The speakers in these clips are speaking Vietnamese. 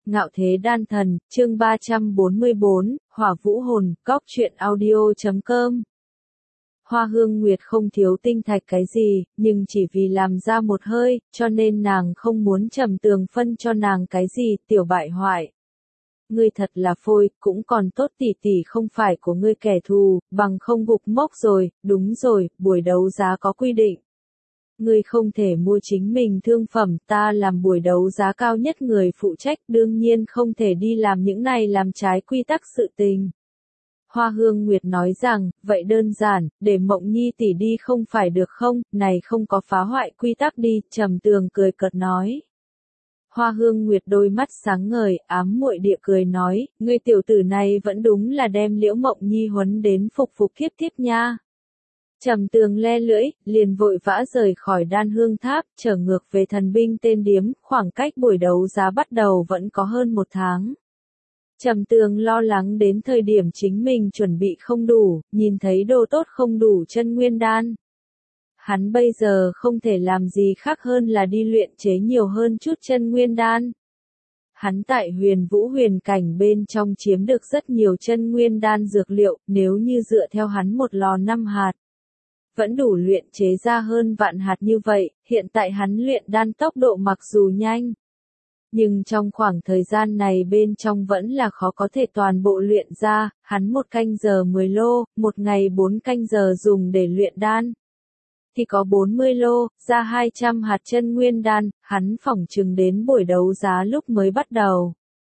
Ngạo thế đan thần, chương 344, Hỏa Vũ Hồn, Góc truyện audio.com. Hoa Hương Nguyệt không thiếu tinh thạch cái gì, nhưng chỉ vì làm ra một hơi, cho nên nàng không muốn Trầm Tường phân cho nàng cái gì, tiểu bại hoại. Ngươi thật là phôi, cũng còn tốt tỷ tỷ không phải của ngươi kẻ thù, bằng không gục mốc rồi, đúng rồi, buổi đấu giá có quy định. Ngươi không thể mua chính mình thương phẩm, ta làm buổi đấu giá cao nhất người phụ trách, đương nhiên không thể đi làm những này làm trái quy tắc sự tình. Hoa Hương Nguyệt nói rằng, vậy đơn giản, để Mộng Nhi tỷ đi không phải được không, này không có phá hoại quy tắc đi, Trầm Tường cười cợt nói. Hoa Hương Nguyệt đôi mắt sáng ngời, ám muội địa cười nói, ngươi tiểu tử này vẫn đúng là đem Liễu Mộng Nhi huấn đến phục phục thiếp thiếp nha. Trầm Tường le lưỡi, liền vội vã rời khỏi Đan Hương Tháp, trở ngược về thần binh tên điếm, khoảng cách buổi đấu giá bắt đầu vẫn có hơn một tháng. Trầm Tường lo lắng đến thời điểm chính mình chuẩn bị không đủ, nhìn thấy đồ tốt không đủ chân nguyên đan. Hắn bây giờ không thể làm gì khác hơn là đi luyện chế nhiều hơn chút chân nguyên đan. Hắn tại Huyền Vũ huyền cảnh bên trong chiếm được rất nhiều chân nguyên đan dược liệu, nếu như dựa theo hắn một lò 5 hạt. Vẫn đủ luyện chế ra hơn vạn hạt như vậy, hiện tại hắn luyện đan tốc độ mặc dù nhanh. Nhưng trong khoảng thời gian này bên trong vẫn là khó có thể toàn bộ luyện ra, hắn 1 canh giờ 10 lô, 1 ngày 4 canh giờ dùng để luyện đan. Thì có 40 lô, ra 200 hạt chân nguyên đan, hắn phỏng chừng đến buổi đấu giá lúc mới bắt đầu.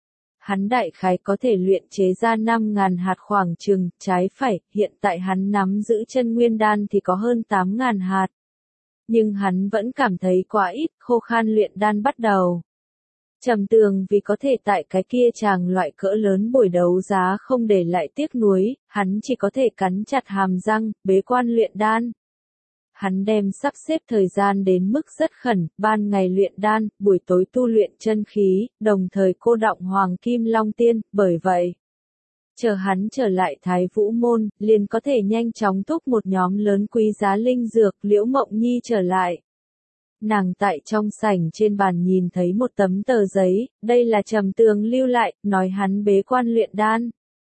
Hắn đại khái có thể luyện chế ra 5.000 hạt khoảng chừng, trái phải, hiện tại hắn nắm giữ chân nguyên đan thì có hơn 8.000 hạt. Nhưng hắn vẫn cảm thấy quá ít, khô khan luyện đan bắt đầu. Trầm Tường vì có thể tại cái kia chàng loại cỡ lớn buổi đấu giá không để lại tiếc nuối, hắn chỉ có thể cắn chặt hàm răng, bế quan luyện đan. Hắn đem sắp xếp thời gian đến mức rất khẩn, ban ngày luyện đan, buổi tối tu luyện chân khí, đồng thời cô đọng Hoàng Kim Long Tiên, bởi vậy, chờ hắn trở lại Thái Vũ Môn, liền có thể nhanh chóng thúc một nhóm lớn quý giá linh dược, Liễu Mộng Nhi trở lại. Nàng tại trong sảnh trên bàn nhìn thấy một tấm tờ giấy, đây là Trầm Tường lưu lại, nói hắn bế quan luyện đan.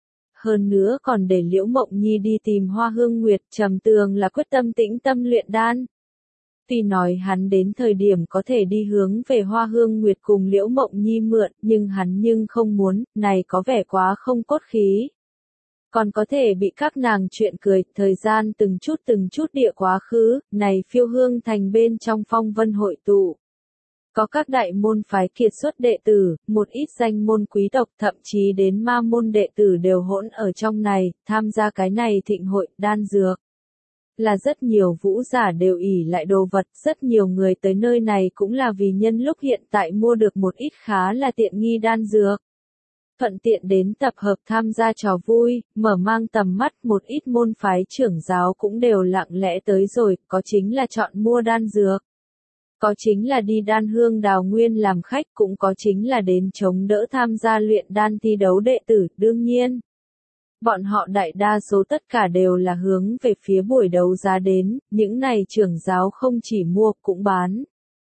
Hơn nữa còn để Liễu Mộng Nhi đi tìm Hoa Hương Nguyệt, Trầm Tường là quyết tâm tĩnh tâm luyện đan. Tuy nói hắn đến thời điểm có thể đi hướng về Hoa Hương Nguyệt cùng Liễu Mộng Nhi mượn, nhưng hắn không muốn, này có vẻ quá không cốt khí. Còn có thể bị các nàng chuyện cười, thời gian từng chút địa quá khứ, này Phiêu Hương thành bên trong phong vân hội tụ. Có các đại môn phái kiệt xuất đệ tử, một ít danh môn quý tộc thậm chí đến ma môn đệ tử đều hỗn ở trong này, tham gia cái này thịnh hội, đan dược. Là rất nhiều vũ giả đều ỷ lại đồ vật, rất nhiều người tới nơi này cũng là vì nhân lúc hiện tại mua được một ít khá là tiện nghi đan dược. Thuận tiện đến tập hợp tham gia trò vui, mở mang tầm mắt một ít môn phái trưởng giáo cũng đều lặng lẽ tới rồi, có chính là chọn mua đan dược. Có chính là đi đan hương đào nguyên làm khách, cũng có chính là đến chống đỡ tham gia luyện đan thi đấu đệ tử, đương nhiên. Bọn họ đại đa số tất cả đều là hướng về phía buổi đấu giá đến, những này trưởng giáo không chỉ mua cũng bán.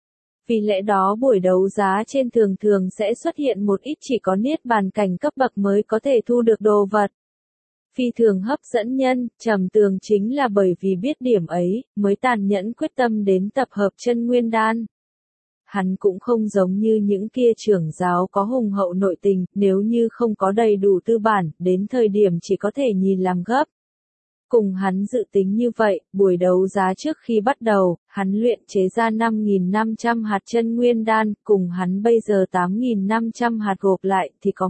Vì lẽ đó buổi đấu giá trên thường thường sẽ xuất hiện một ít chỉ có niết bàn cảnh cấp bậc mới có thể thu được đồ vật. Phi thường hấp dẫn nhân, Trầm Tường chính là bởi vì biết điểm ấy, mới tàn nhẫn quyết tâm đến tập hợp chân nguyên đan. Hắn cũng không giống như những kia trưởng giáo có hùng hậu nội tình, nếu như không có đầy đủ tư bản, đến thời điểm chỉ có thể nhìn làm gấp. Cùng hắn dự tính như vậy, buổi đấu giá trước khi bắt đầu, hắn luyện chế ra 5.500 hạt chân nguyên đan, cùng hắn bây giờ 8.500 hạt gộp lại thì có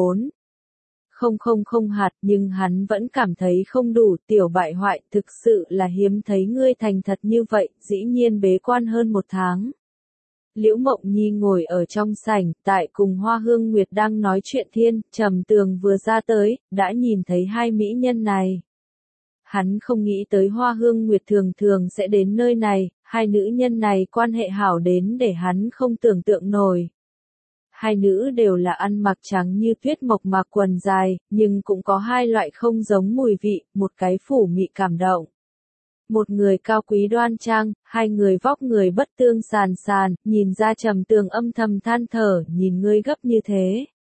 14.000 hạt, nhưng hắn vẫn cảm thấy không đủ, tiểu bại hoại, thực sự là hiếm thấy ngươi thành thật như vậy, dĩ nhiên bế quan hơn 1 tháng. Liễu Mộng Nhi ngồi ở trong sảnh, tại cùng Hoa Hương Nguyệt đang nói chuyện thiên, Trầm Tường vừa ra tới, đã nhìn thấy hai mỹ nhân này. Hắn không nghĩ tới Hoa Hương Nguyệt thường thường sẽ đến nơi này, hai nữ nhân này quan hệ hảo đến để hắn không tưởng tượng nổi. Hai nữ đều là ăn mặc trắng như tuyết mộc mạc quần dài, nhưng cũng có hai loại không giống mùi vị, một cái phủ mị cảm động. Một người cao quý đoan trang, hai người vóc người bất tương sàn sàn, nhìn ra Trầm Tường âm thầm than thở, nhìn ngươi gấp như thế.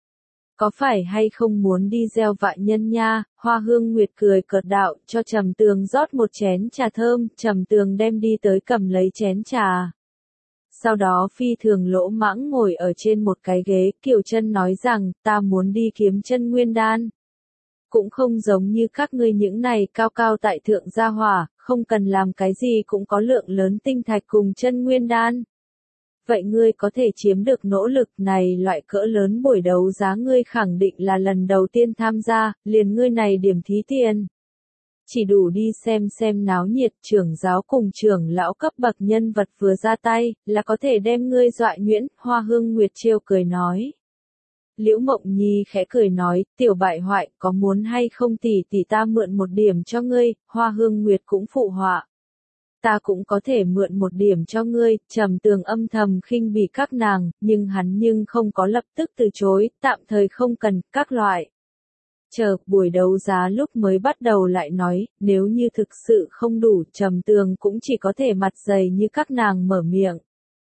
Có phải hay không muốn đi gieo vại nhân nha? Hoa Hương Nguyệt cười cợt đạo, cho Trầm Tường rót một chén trà thơm, Trầm Tường đem đi tới cầm lấy chén trà. Sau đó phi thường lỗ mãng ngồi ở trên một cái ghế, Kiều Chân nói rằng, ta muốn đi kiếm chân nguyên đan. Cũng không giống như các ngươi những này cao cao tại thượng gia hỏa, không cần làm cái gì cũng có lượng lớn tinh thạch cùng chân nguyên đan. Vậy ngươi có thể chiếm được nỗ lực này, loại cỡ lớn buổi đấu giá ngươi khẳng định là lần đầu tiên tham gia, liền ngươi này điểm thí tiền. Chỉ đủ đi xem náo nhiệt, trưởng giáo cùng trưởng lão cấp bậc nhân vật vừa ra tay, là có thể đem ngươi dọa nhuyễn, Hoa Hương Nguyệt trêu cười nói. Liễu Mộng Nhi khẽ cười nói, tiểu bại hoại, có muốn hay không tỷ tỷ ta mượn một điểm cho ngươi, Hoa Hương Nguyệt cũng phụ họa. Ta cũng có thể mượn một điểm cho ngươi, Trầm Tường âm thầm khinh bỉ các nàng, nhưng hắn không có lập tức từ chối, tạm thời không cần, các loại. Chờ, buổi đấu giá lúc mới bắt đầu lại nói, nếu như thực sự không đủ, Trầm Tường cũng chỉ có thể mặt dày như các nàng mở miệng.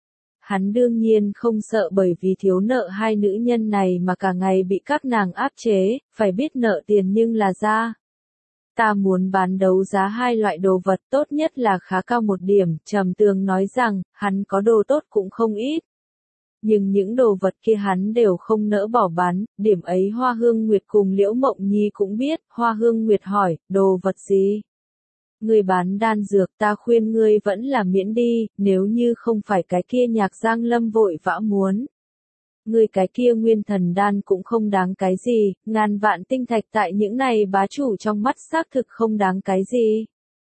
Hắn đương nhiên không sợ bởi vì thiếu nợ hai nữ nhân này mà cả ngày bị các nàng áp chế, phải biết nợ tiền nhưng là ra. Ta muốn bán đấu giá hai loại đồ vật, tốt nhất là khá cao một điểm, Trầm Tường nói rằng, hắn có đồ tốt cũng không ít. Nhưng những đồ vật kia hắn đều không nỡ bỏ bán, điểm ấy Hoa Hương Nguyệt cùng Liễu Mộng Nhi cũng biết, Hoa Hương Nguyệt hỏi, đồ vật gì? Ngươi bán đan dược, ta khuyên ngươi vẫn là miễn đi, nếu như không phải cái kia Nhạc Giang Lâm vội vã muốn. Ngươi cái kia nguyên thần đan cũng không đáng cái gì, ngàn vạn tinh thạch tại những này bá chủ trong mắt xác thực không đáng cái gì.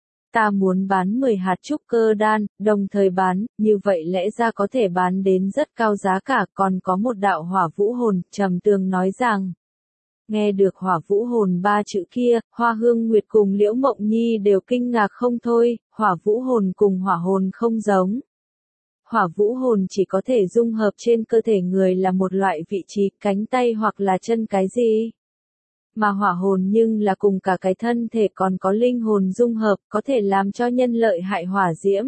Ta muốn bán 10 hạt trúc cơ đan, đồng thời bán, như vậy lẽ ra có thể bán đến rất cao giá cả, còn có một đạo hỏa vũ hồn, Trầm Tường nói rằng. Nghe được hỏa vũ hồn ba chữ kia, Hoa Hương Nguyệt cùng Liễu Mộng Nhi đều kinh ngạc không thôi, hỏa vũ hồn cùng hỏa hồn không giống. Hỏa vũ hồn chỉ có thể dung hợp trên cơ thể người là một loại vị trí, cánh tay hoặc là chân cái gì. Mà hỏa hồn nhưng là cùng cả cái thân thể còn có linh hồn dung hợp, có thể làm cho nhân lợi hại hỏa diễm.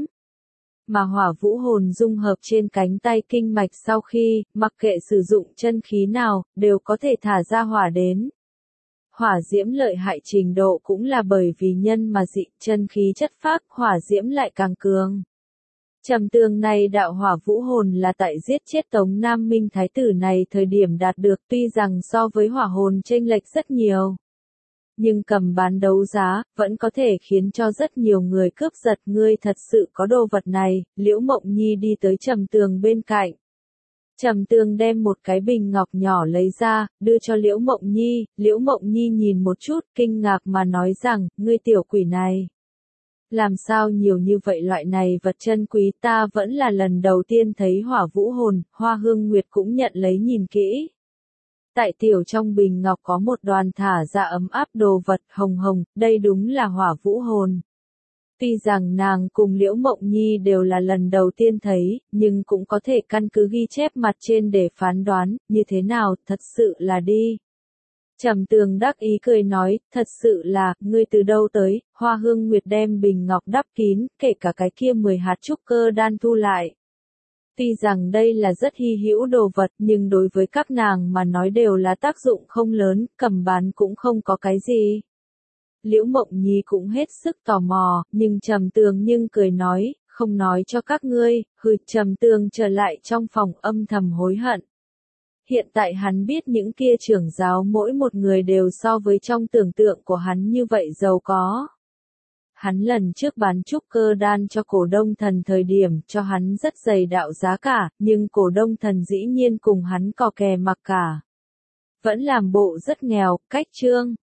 Mà hỏa vũ hồn dung hợp trên cánh tay kinh mạch sau khi, mặc kệ sử dụng chân khí nào, đều có thể thả ra hỏa đến. Hỏa diễm lợi hại trình độ cũng là bởi vì nhân mà dị, chân khí chất phác, hỏa diễm lại càng cường. Trầm Tường này đạo hỏa vũ hồn là tại giết chết Tống Nam Minh Thái tử này thời điểm đạt được, tuy rằng so với hỏa hồn chênh lệch rất nhiều. Nhưng cầm bán đấu giá, vẫn có thể khiến cho rất nhiều người cướp giật, ngươi thật sự có đồ vật này, Liễu Mộng Nhi đi tới Trầm Tường bên cạnh. Trầm Tường đem một cái bình ngọc nhỏ lấy ra, đưa cho Liễu Mộng Nhi, Liễu Mộng Nhi nhìn một chút, kinh ngạc mà nói rằng, ngươi tiểu quỷ này. Làm sao nhiều như vậy loại này vật chân quý, ta vẫn là lần đầu tiên thấy hỏa vũ hồn, Hoa Hương Nguyệt cũng nhận lấy nhìn kỹ. Tại tiểu trong bình ngọc có một đoàn thả ra ấm áp đồ vật hồng hồng, đây đúng là hỏa vũ hồn. Tuy rằng nàng cùng Liễu Mộng Nhi đều là lần đầu tiên thấy, nhưng cũng có thể căn cứ ghi chép mặt trên để phán đoán, như thế nào, thật sự là đi. Trầm Tường đắc ý cười nói, thật sự là, ngươi từ đâu tới, Hoa Hương Nguyệt đem bình ngọc đắp kín, kể cả cái kia 10 hạt trúc cơ đan thu lại. Tuy rằng đây là rất hy hữu đồ vật nhưng đối với các nàng mà nói đều là tác dụng không lớn, cầm bán cũng không có cái gì. Liễu Mộng Nhi cũng hết sức tò mò, nhưng Trầm Tường cười nói, không nói cho các ngươi, Trầm Tường trở lại trong phòng âm thầm hối hận. Hiện tại hắn biết những kia trưởng giáo mỗi một người đều so với trong tưởng tượng của hắn như vậy giàu có. Hắn lần trước bán trúc cơ đan cho cổ đông thần thời điểm cho hắn rất dày đạo giá cả, nhưng cổ đông thần dĩ nhiên cùng hắn cò kè mặc cả. Vẫn làm bộ rất nghèo, cách chương.